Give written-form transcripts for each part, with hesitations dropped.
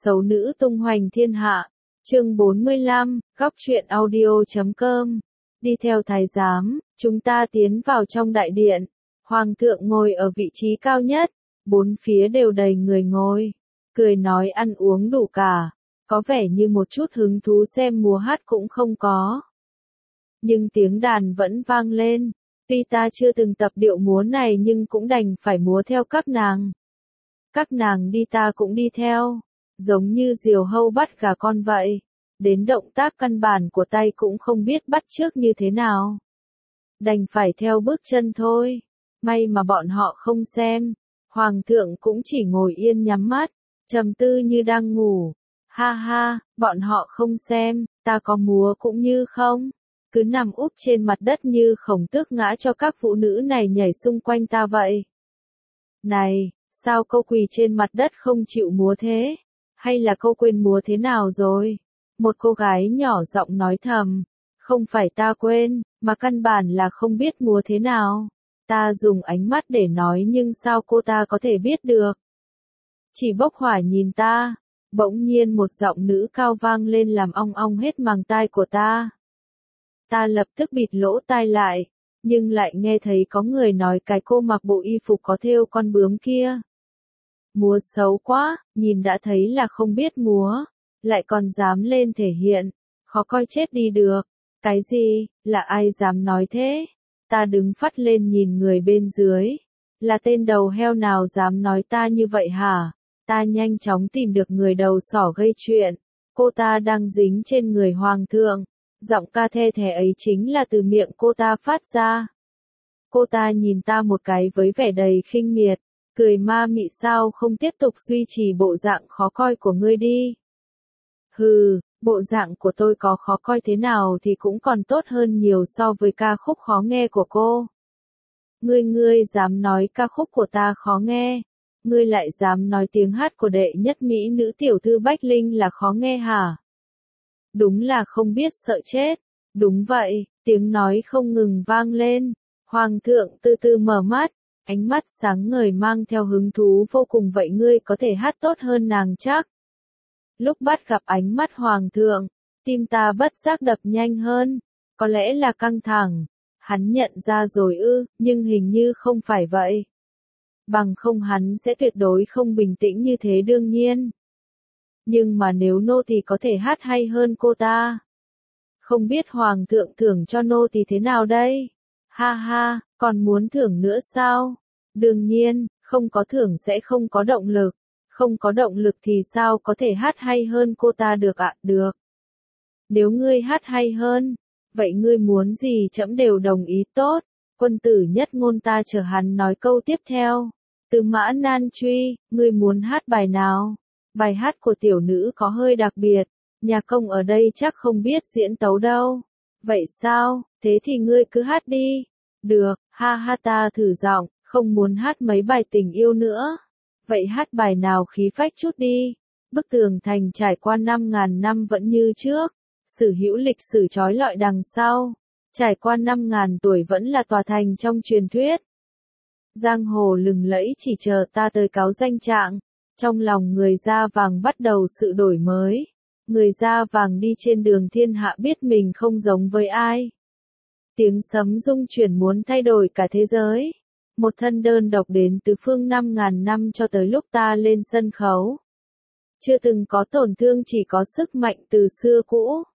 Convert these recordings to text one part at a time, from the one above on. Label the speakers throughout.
Speaker 1: Xấu nữ tung hoành thiên hạ. Chương 45, góc truyện audio.com. Đi theo thái giám, chúng ta tiến vào trong đại điện. Hoàng thượng ngồi ở vị trí cao nhất, bốn phía đều đầy người ngồi, cười nói ăn uống đủ cả, có vẻ như một chút hứng thú xem múa hát cũng không có. Nhưng tiếng đàn vẫn vang lên, tuy ta chưa từng tập điệu múa này nhưng cũng đành phải múa theo các nàng. Các nàng đi ta cũng đi theo, giống như diều hâu bắt gà con vậy, đến động tác căn bản của tay cũng không biết bắt chước như thế nào. Đành phải theo bước chân thôi, may mà bọn họ không xem, hoàng thượng cũng chỉ ngồi yên nhắm mắt, trầm tư như đang ngủ. Ha ha, bọn họ không xem, ta có múa cũng như không, cứ nằm úp trên mặt đất như khổng tước ngã cho các phụ nữ này nhảy xung quanh ta vậy. Này, sao cô quỳ trên mặt đất không chịu múa thế? Hay là cô quên múa thế nào rồi? Một cô gái nhỏ giọng nói thầm, không phải ta quên, mà căn bản là không biết múa thế nào. Ta dùng ánh mắt để nói nhưng sao cô ta có thể biết được? Chỉ bốc hỏa nhìn ta, bỗng nhiên một giọng nữ cao vang lên làm ong ong hết màng tai của ta. Ta lập tức bịt lỗ tai lại, nhưng lại nghe thấy có người nói cái cô mặc bộ y phục có thêu con bướm kia. Múa xấu quá, nhìn đã thấy là không biết múa, lại còn dám lên thể hiện, khó coi chết đi được. Cái gì, là ai dám nói thế? Ta đứng phắt lên nhìn người bên dưới. Là tên đầu heo nào dám nói ta như vậy hả? Ta nhanh chóng tìm được người đầu sỏ gây chuyện. Cô ta đang dính trên người hoàng thượng. Giọng ca the thé ấy chính là từ miệng cô ta phát ra. Cô ta nhìn ta một cái với vẻ đầy khinh miệt, cười ma mị sao không tiếp tục duy trì bộ dạng khó coi của ngươi đi. Hừ, bộ dạng của tôi có khó coi thế nào thì cũng còn tốt hơn nhiều so với ca khúc khó nghe của cô. Ngươi dám nói ca khúc của ta khó nghe, ngươi lại dám nói tiếng hát của đệ nhất mỹ nữ tiểu thư Bách Linh là khó nghe hả? Đúng là không biết sợ chết. Đúng vậy, tiếng nói không ngừng vang lên. Hoàng thượng từ từ mở mắt, ánh mắt sáng ngời mang theo hứng thú vô cùng. Vậy ngươi có thể hát tốt hơn nàng chắc? Lúc bắt gặp ánh mắt hoàng thượng, tim ta bất giác đập nhanh hơn. Có lẽ là căng thẳng. Hắn nhận ra rồi ư, nhưng hình như không phải vậy. Bằng không hắn sẽ tuyệt đối không bình tĩnh như thế đương nhiên. Nhưng mà nếu nô tỳ có thể hát hay hơn cô ta, không biết hoàng thượng thưởng cho nô tỳ thế nào đây? Ha ha, còn muốn thưởng nữa sao? Đương nhiên, không có thưởng sẽ không có động lực. Không có động lực thì sao có thể hát hay hơn cô ta được ạ? Được. Nếu ngươi hát hay hơn, vậy ngươi muốn gì trẫm đều đồng ý tốt. Quân tử nhất ngôn ta chờ hắn nói câu tiếp theo. Từ Mã Nan Truy, ngươi muốn hát bài nào? Bài hát của tiểu nữ có hơi đặc biệt, nhà công ở đây chắc không biết diễn tấu đâu. Vậy sao, thế thì ngươi cứ hát đi. Được, ha ha ta thử giọng, không muốn hát mấy bài tình yêu nữa. Vậy hát bài nào khí phách chút đi. Bức tường thành trải qua 5.000 năm vẫn như trước. Sử hữu lịch sử trói lọi đằng sau. Trải qua 5.000 tuổi vẫn là tòa thành trong truyền thuyết. Giang hồ lừng lẫy chỉ chờ ta tới cáo danh trạng. Trong lòng người da vàng bắt đầu sự đổi mới. Người da vàng đi trên đường thiên hạ biết mình không giống với ai. Tiếng sấm rung chuyển muốn thay đổi cả thế giới. Một thân đơn độc đến từ phương 5.000 năm cho tới lúc ta lên sân khấu. Chưa từng có tổn thương chỉ có sức mạnh từ xưa cũ.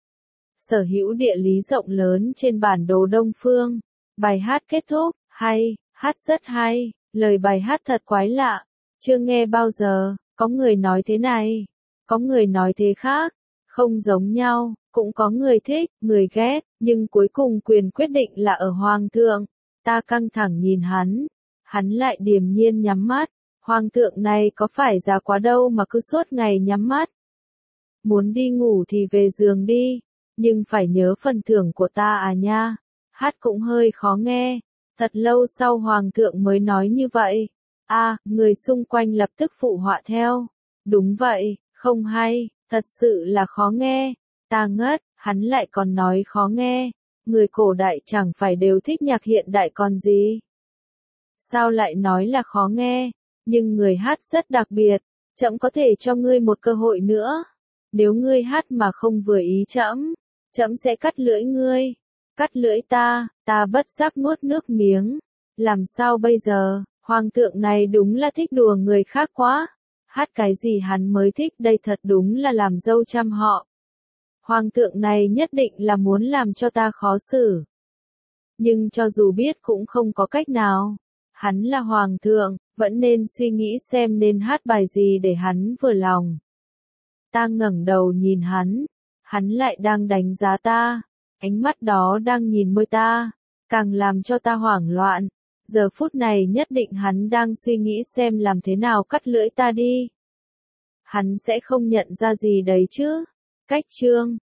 Speaker 1: Sở hữu địa lý rộng lớn trên bản đồ Đông Phương. Bài hát kết thúc, hay, hát rất hay, lời bài hát thật quái lạ. Chưa nghe bao giờ, có người nói thế này, có người nói thế khác, không giống nhau, cũng có người thích, người ghét, nhưng cuối cùng quyền quyết định là ở hoàng thượng. Ta căng thẳng nhìn hắn lại điềm nhiên nhắm mắt, hoàng thượng này có phải già quá đâu mà cứ suốt ngày nhắm mắt. Muốn đi ngủ thì về giường đi, nhưng phải nhớ phần thưởng của ta à nha, hát cũng hơi khó nghe, thật lâu sau hoàng thượng mới nói như vậy. Người xung quanh lập tức phụ họa theo. Đúng vậy, không hay, thật sự là khó nghe. Ta ngất, hắn lại còn nói khó nghe. Người cổ đại chẳng phải đều thích nhạc hiện đại còn gì. Sao lại nói là khó nghe? Nhưng người hát rất đặc biệt. Trẫm có thể cho ngươi một cơ hội nữa. Nếu ngươi hát mà không vừa ý trẫm, trẫm sẽ cắt lưỡi ngươi. Cắt lưỡi ta, ta bất giác nuốt nước miếng. Làm sao bây giờ, hoàng thượng này đúng là thích đùa người khác quá. Hát cái gì hắn mới thích đây, thật đúng là làm dâu trăm họ. Hoàng thượng này nhất định là muốn làm cho ta khó xử. Nhưng cho dù biết cũng không có cách nào. Hắn là hoàng thượng, vẫn nên suy nghĩ xem nên hát bài gì để hắn vừa lòng. Ta ngẩng đầu nhìn hắn lại đang đánh giá ta, ánh mắt đó đang nhìn môi ta, càng làm cho ta hoảng loạn. Giờ phút này nhất định hắn đang suy nghĩ xem làm thế nào cắt lưỡi ta đi. Hắn sẽ không nhận ra gì đấy chứ. Cách chương